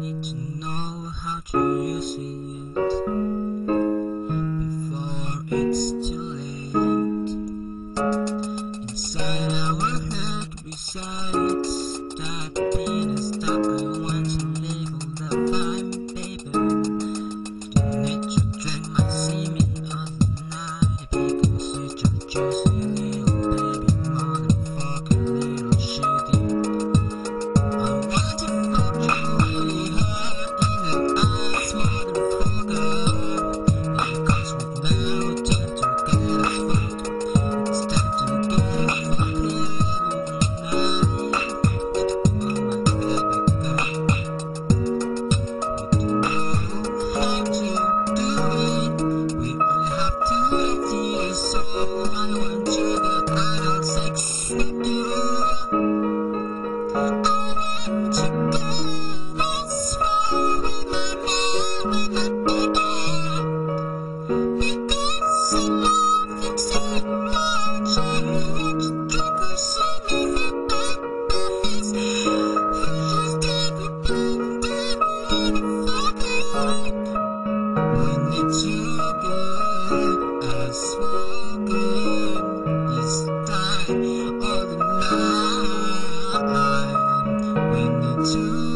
need to know how to use it before it's too late. Inside our head resides that penis that I want to live all the time, baby. Don't need to drink my semen all the night because you're just juicy little baby motherfucker, little shitty. I want to fuck you really hard in the eyes, motherfucker. Because we've now time to get us fucked. It's time to get fucked every night. Oh my baby girl, we don't know how to do it. We only have to wait till you're so I want you but I don't sex with you. I want to go this far with my man, with my baby. Because I love you so much. I want to drink or see me hit back face. First every birthday, motherfucker. We need to get us fucking this time all the night. We need to